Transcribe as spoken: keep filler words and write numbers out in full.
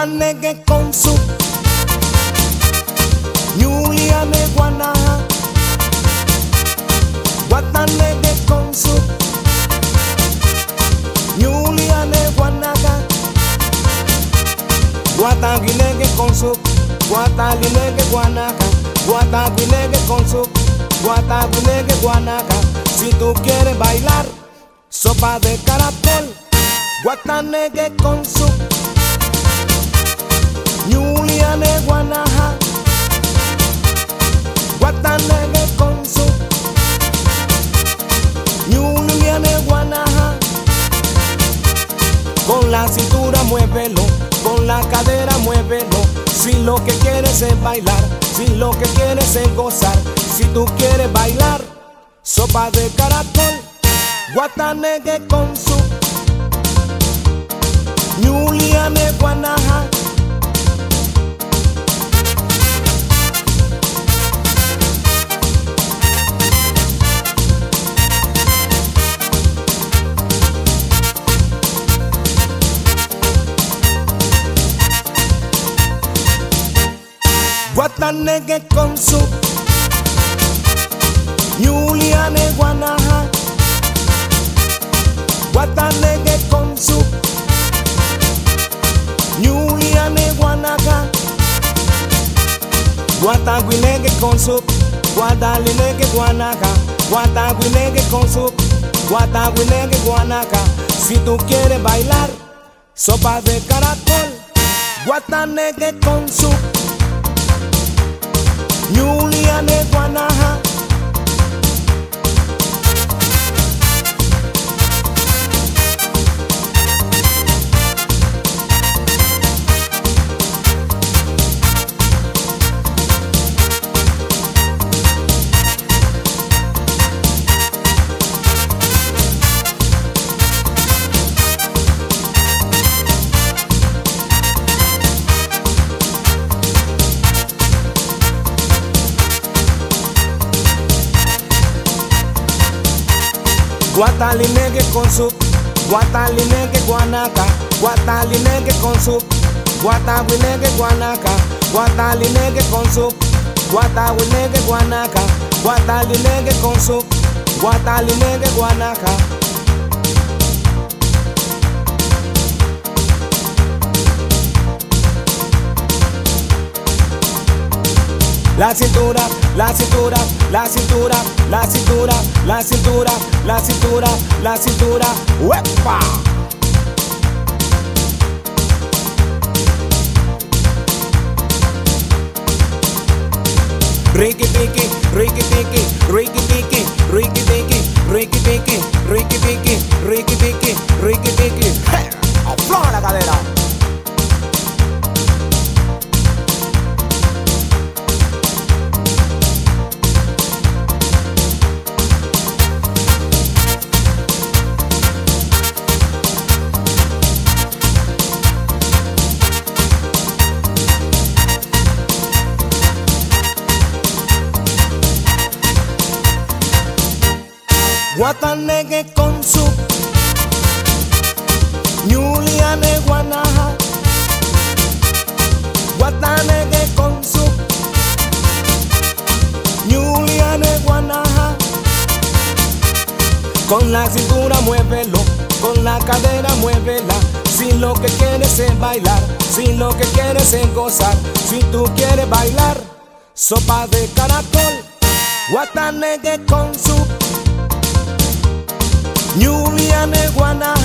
Guatanegue con su Ñuliane guanaja. Guatanegue con su Ñuliane guanaja. Guataguinegue con su Guatalinegue guanaja. Guataguinegue con su Guataguinegue guanaja. Si tú quieres bailar sopa de caracol, Guatanegue con su Ñuliane guanaja. Guatanegue con su Ñuliane guanaja. Con la cintura muévelo, con la cadera muévelo. Si lo que quieres es bailar, si lo que quieres es gozar, si tú quieres bailar sopa de caracol, Guatanegue con su Ñuliane guanaja. Guatanegue con su Ñuliane guanaja. Guatanegue con su Ñuliane guanaja. Guataguinegue con su Guatalinegue guanaja. Guataguinegue con su Guataguinegue guanaja. Si tú quieres bailar sopa de caracol, Guatanegue con su Ñuliane guanaja. Guatalinegue con su Guatalinegue guanaca. Guatalinegue con su Guataguinegue guanaca. Guatalinegue con su Guataguinegue guanaca. Guatalinegue con su Guatalinegue guanaca. La cintura, la cintura, la cintura, la cintura, la cintura, la cintura, la cintura, ¡uepa! Ricky tiki, Ricky tiki, Ricky tiki, Ricky tiki, Ricky tiki, Ricky tiki, Ricky tiki, Ricky tiki, ¡hey! ¡Afloja la cadera! Guatanegue con su Ñuliane guanaja. Guatanegue con su Ñuliane guanaja. Con la cintura muévelo, con la cadera muévela. Si lo que quieres es bailar, si lo que quieres es gozar, si tú quieres bailar sopa de caracol, Guatanegue con su Ñuliane guanaja.